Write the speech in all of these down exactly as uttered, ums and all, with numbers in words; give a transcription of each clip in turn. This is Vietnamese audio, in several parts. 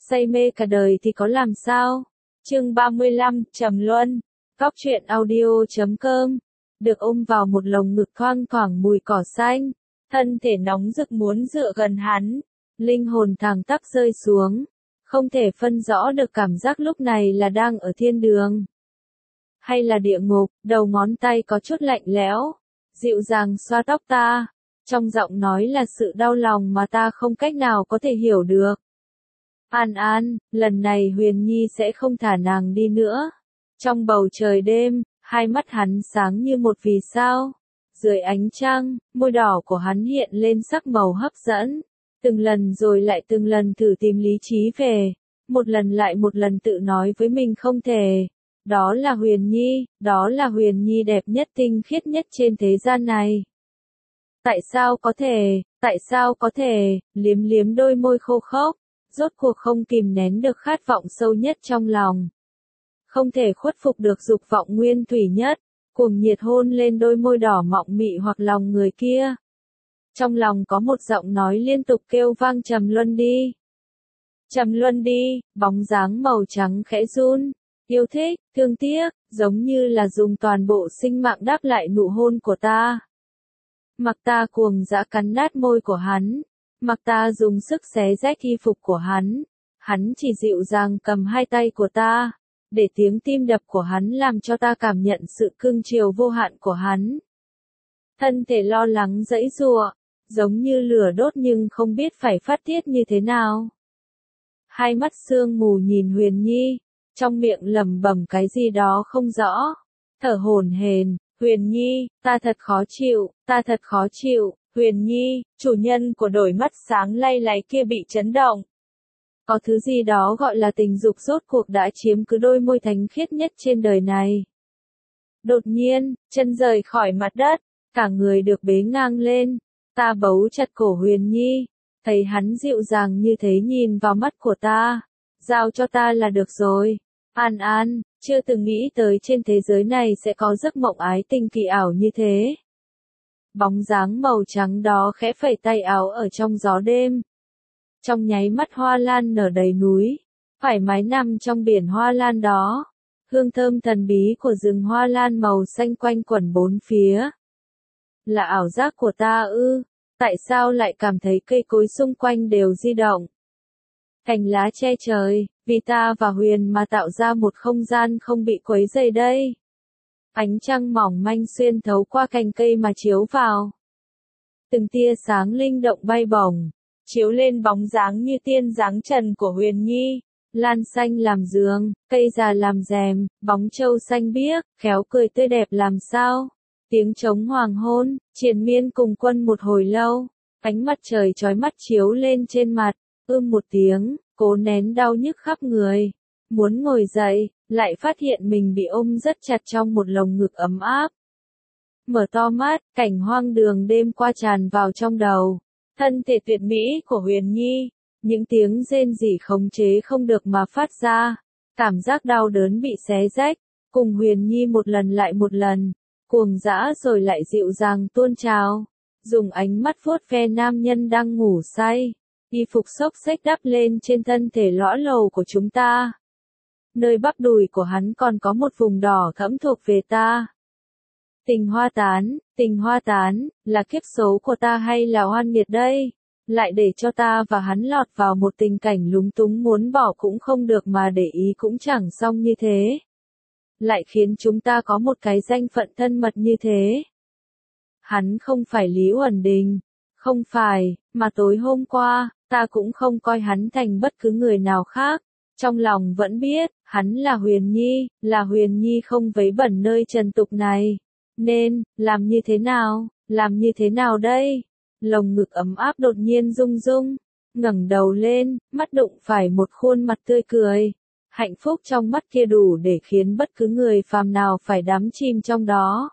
say mê cả đời thì có làm sao? Chương ba mươi lăm, Trầm Luân. Góc truyện audio chấm com. Được ôm vào một lồng ngực thoang thoảng mùi cỏ xanh, thân thể nóng rực muốn dựa gần hắn, linh hồn thẳng tắp rơi xuống, không thể phân rõ được cảm giác lúc này là đang ở thiên đường hay là địa ngục. Đầu ngón tay có chút lạnh lẽo, dịu dàng xoa tóc ta, trong giọng nói là sự đau lòng mà ta không cách nào có thể hiểu được. An An, lần này Huyền Nhi sẽ không thả nàng đi nữa. Trong bầu trời đêm, hai mắt hắn sáng như một vì sao. Dưới ánh trăng, môi đỏ của hắn hiện lên sắc màu hấp dẫn. Từng lần rồi lại từng lần thử tìm lý trí về. Một lần lại một lần tự nói với mình không thể. Đó là Huyền Nhi, đó là Huyền Nhi đẹp nhất tinh khiết nhất trên thế gian này. Tại sao có thể, tại sao có thể, liếm liếm đôi môi khô khốc, rốt cuộc không kìm nén được khát vọng sâu nhất trong lòng. Không thể khuất phục được dục vọng nguyên thủy nhất, cuồng nhiệt hôn lên đôi môi đỏ mọng mị hoặc lòng người kia. Trong lòng có một giọng nói liên tục kêu vang Trầm Luân đi. Trầm Luân đi, bóng dáng màu trắng khẽ run, yêu thích, thương tiếc, giống như là dùng toàn bộ sinh mạng đáp lại nụ hôn của ta. Mặc ta cuồng dã cắn nát môi của hắn, mặc ta dùng sức xé rách y phục của hắn, hắn chỉ dịu dàng cầm hai tay của ta, để tiếng tim đập của hắn làm cho ta cảm nhận sự cưng chiều vô hạn của hắn. Thân thể lo lắng giãy giụa, giống như lửa đốt nhưng không biết phải phát tiết như thế nào. Hai mắt sương mù nhìn Huyền Nhi, trong miệng lẩm bẩm cái gì đó không rõ, thở hổn hển. Huyền Nhi, ta thật khó chịu, ta thật khó chịu. Huyền Nhi, chủ nhân của đôi mắt sáng lay láy kia bị chấn động. Có thứ gì đó gọi là tình dục rốt cuộc đã chiếm cứ đôi môi thánh khiết nhất trên đời này. Đột nhiên, chân rời khỏi mặt đất, cả người được bế ngang lên. Ta bấu chặt cổ Huyền Nhi, thấy hắn dịu dàng như thế nhìn vào mắt của ta. Giao cho ta là được rồi. An An, chưa từng nghĩ tới trên thế giới này sẽ có giấc mộng ái tình kỳ ảo như thế. Bóng dáng màu trắng đó khẽ phẩy tay áo ở trong gió đêm. Trong nháy mắt hoa lan nở đầy núi, thoải mái nằm trong biển hoa lan đó. Hương thơm thần bí của rừng hoa lan màu xanh quanh quẩn bốn phía. Là ảo giác của ta ư? Tại sao lại cảm thấy cây cối xung quanh đều di động? Cành lá che trời, vì ta và Huyền mà tạo ra một không gian không bị quấy rầy đây. Ánh trăng mỏng manh xuyên thấu qua cành cây mà chiếu vào. Từng tia sáng linh động bay bổng, chiếu lên bóng dáng như tiên dáng trần của Huyền Nhi. Lan xanh làm giường, cây già làm rèm, bóng trâu xanh biếc, khéo cười tươi đẹp làm sao. Tiếng trống hoàng hôn, triền miên cùng quân một hồi lâu. Ánh mặt trời chói mắt chiếu lên trên mặt, ưm một tiếng, cố nén đau nhức khắp người. Muốn ngồi dậy, lại phát hiện mình bị ôm rất chặt trong một lồng ngực ấm áp. Mở to mắt, cảnh hoang đường đêm qua tràn vào trong đầu. Thân thể tuyệt mỹ của Huyền Nhi, những tiếng rên rỉ khống chế không được mà phát ra. Cảm giác đau đớn bị xé rách, cùng Huyền Nhi một lần lại một lần, cuồng dã rồi lại dịu dàng tuôn trào. Dùng ánh mắt vuốt ve nam nhân đang ngủ say. Y phục xốc xếch đắp lên trên thân thể lõa lồ của chúng ta. Nơi bắp đùi của hắn còn có một vùng đỏ thẫm thuộc về ta. Tình hoa tán, tình hoa tán, là kiếp số của ta hay là oan nghiệt đây? Lại để cho ta và hắn lọt vào một tình cảnh lúng túng muốn bỏ cũng không được mà để ý cũng chẳng xong như thế. Lại khiến chúng ta có một cái danh phận thân mật như thế. Hắn không phải Lý Uẩn Đình, không phải, mà tối hôm qua, ta cũng không coi hắn thành bất cứ người nào khác. Trong lòng vẫn biết, hắn là Huyền Nhi, là Huyền Nhi không vấy bẩn nơi trần tục này. Nên, làm như thế nào, làm như thế nào đây? Lồng ngực ấm áp đột nhiên rung rung, ngẩng đầu lên, mắt đụng phải một khuôn mặt tươi cười. Hạnh phúc trong mắt kia đủ để khiến bất cứ người phàm nào phải đắm chìm trong đó.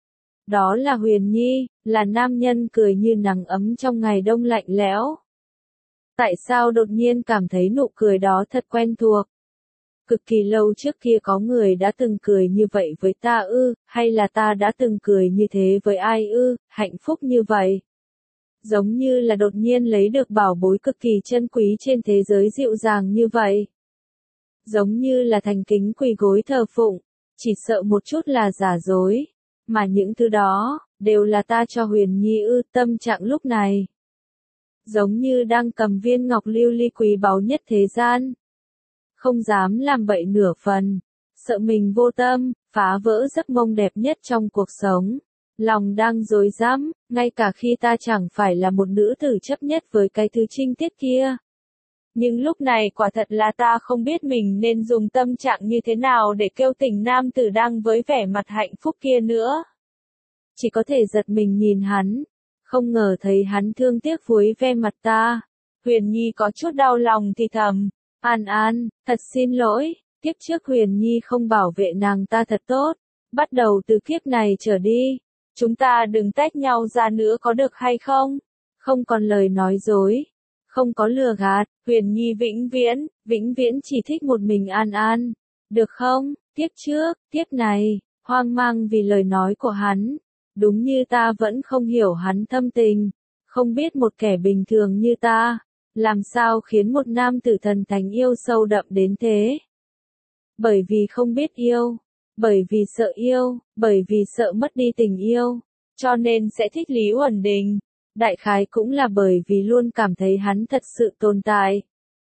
Đó là Huyền Nhi, là nam nhân cười như nắng ấm trong ngày đông lạnh lẽo. Tại sao đột nhiên cảm thấy nụ cười đó thật quen thuộc? Cực kỳ lâu trước kia có người đã từng cười như vậy với ta ư, hay là ta đã từng cười như thế với ai ư, hạnh phúc như vậy? giống như là đột nhiên lấy được bảo bối cực kỳ chân quý trên thế giới dịu dàng như vậy. Giống như là thành kính quỳ gối thờ phụng, chỉ sợ một chút là giả dối, mà những thứ đó, đều là ta cho Huyền Nhi ư. Tâm trạng lúc này, giống như đang cầm viên ngọc lưu ly quý báu nhất thế gian. Không dám làm bậy nửa phần, sợ mình vô tâm, phá vỡ giấc mộng đẹp nhất trong cuộc sống. Lòng đang rối rắm, ngay cả khi ta chẳng phải là một nữ tử chấp nhất với cái thứ trinh tiết kia. Nhưng lúc này quả thật là ta không biết mình nên dùng tâm trạng như thế nào để kêu tỉnh nam tử đang với vẻ mặt hạnh phúc kia nữa. Chỉ có thể giật mình nhìn hắn, không ngờ thấy hắn thương tiếc vuốt ve mặt ta. Huyền Nhi có chút đau lòng thì thầm, An An, thật xin lỗi, kiếp trước Huyền Nhi không bảo vệ nàng ta thật tốt, bắt đầu từ kiếp này trở đi, chúng ta đừng tách nhau ra nữa có được hay không? Không còn lời nói dối, không có lừa gạt, Huyền Nhi vĩnh viễn, vĩnh viễn chỉ thích một mình An An, được không? Kiếp trước, kiếp này, hoang mang vì lời nói của hắn, đúng như ta vẫn không hiểu hắn thâm tình, không biết một kẻ bình thường như ta, làm sao khiến một nam tử thần thánh yêu sâu đậm đến thế. Bởi vì không biết yêu, bởi vì sợ yêu, bởi vì sợ mất đi tình yêu, cho nên sẽ thích Lý Uẩn Đình. Đại khái cũng là bởi vì luôn cảm thấy hắn thật sự tồn tại.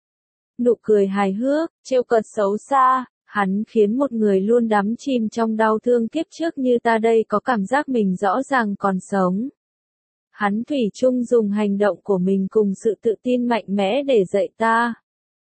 Nụ cười hài hước, trêu cợt xấu xa, hắn khiến một người luôn đắm chìm trong đau thương kiếp trước như ta đây có cảm giác mình rõ ràng còn sống. Hắn thủy chung dùng hành động của mình cùng sự tự tin mạnh mẽ để dạy ta.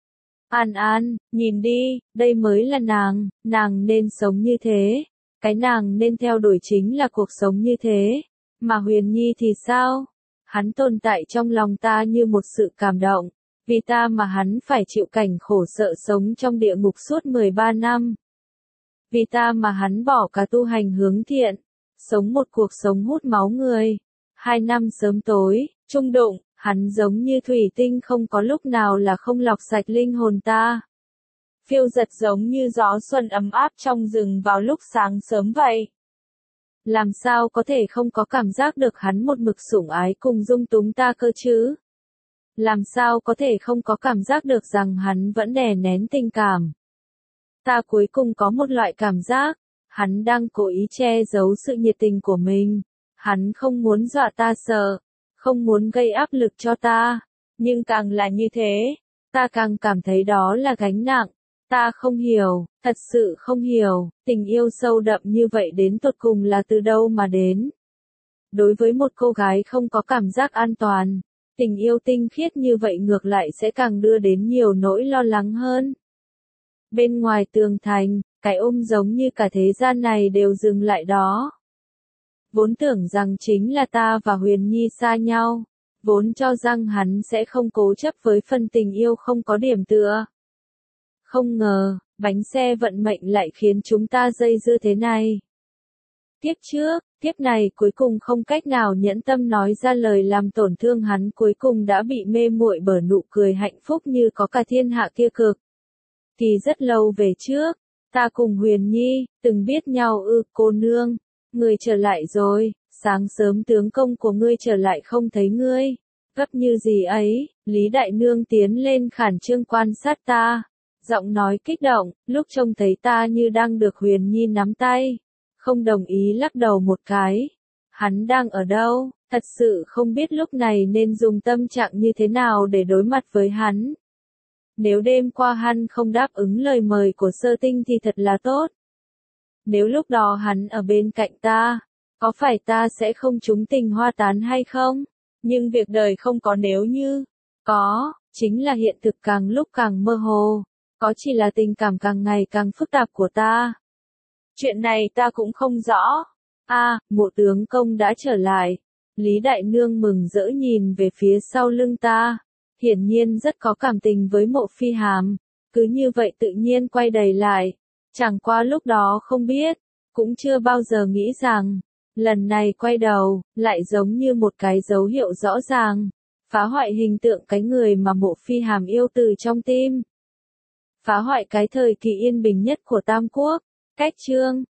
An An, nhìn đi, đây mới là nàng, nàng nên sống như thế, cái nàng nên theo đuổi chính là cuộc sống như thế, mà Huyền Nhi thì sao? Hắn tồn tại trong lòng ta như một sự cảm động, vì ta mà hắn phải chịu cảnh khổ sợ sống trong địa ngục suốt mười ba năm. Vì ta mà hắn bỏ cả tu hành hướng thiện, sống một cuộc sống hút máu người. Hai năm sớm tối, trung đụng, hắn giống như thủy tinh không có lúc nào là không lọc sạch linh hồn ta. Phiêu giật giống như gió xuân ấm áp trong rừng vào lúc sáng sớm vậy. Làm sao có thể không có cảm giác được hắn một mực sủng ái cùng dung túng ta cơ chứ? Làm sao có thể không có cảm giác được rằng hắn vẫn đè nén tình cảm? Ta cuối cùng có một loại cảm giác, hắn đang cố ý che giấu sự nhiệt tình của mình. Hắn không muốn dọa ta sợ, không muốn gây áp lực cho ta. Nhưng càng là như thế, ta càng cảm thấy đó là gánh nặng. Ta không hiểu, thật sự không hiểu, tình yêu sâu đậm như vậy đến tột cùng là từ đâu mà đến. Đối với một cô gái không có cảm giác an toàn, tình yêu tinh khiết như vậy ngược lại sẽ càng đưa đến nhiều nỗi lo lắng hơn. Bên ngoài tường thành, cái ôm giống như cả thế gian này đều dừng lại đó. Vốn tưởng rằng chính là ta và Huyền Nhi xa nhau, vốn cho rằng hắn sẽ không cố chấp với phần tình yêu không có điểm tựa. Không ngờ, bánh xe vận mệnh lại khiến chúng ta dây dưa thế này. Tiếp trước, tiếp này cuối cùng không cách nào nhẫn tâm nói ra lời làm tổn thương hắn, cuối cùng đã bị mê muội bởi nụ cười hạnh phúc như có cả thiên hạ kia cực. Thì rất lâu về trước, ta cùng Huyền Nhi, từng biết nhau ư. Cô nương, người trở lại rồi, sáng sớm tướng công của ngươi trở lại không thấy ngươi. Gấp như gì ấy, Lý Đại Nương tiến lên khản trương quan sát ta. Giọng nói kích động, lúc trông thấy ta như đang được Huyền Nhi nắm tay. Không đồng ý lắc đầu một cái. Hắn đang ở đâu, thật sự không biết lúc này nên dùng tâm trạng như thế nào để đối mặt với hắn. Nếu đêm qua hắn không đáp ứng lời mời của Sơ Tinh thì thật là tốt. Nếu lúc đó hắn ở bên cạnh ta, có phải ta sẽ không trúng tình hoa tán hay không? Nhưng việc đời không có nếu như. Có, chính là hiện thực càng lúc càng mơ hồ. Có chỉ là tình cảm càng ngày càng phức tạp của ta. Chuyện này ta cũng không rõ. A, à, Mộ tướng công đã trở lại. Lý Đại Nương mừng rỡ nhìn về phía sau lưng ta. Hiển nhiên rất có cảm tình với Mộ Phi Hàm. Cứ như vậy tự nhiên quay đầy lại. Chẳng qua lúc đó không biết, cũng chưa bao giờ nghĩ rằng, lần này quay đầu, lại giống như một cái dấu hiệu rõ ràng. Phá hoại hình tượng cái người mà Mộ Phi Hàm yêu từ trong tim. Phá hoại cái thời kỳ yên bình nhất của Tam Quốc. Cách chương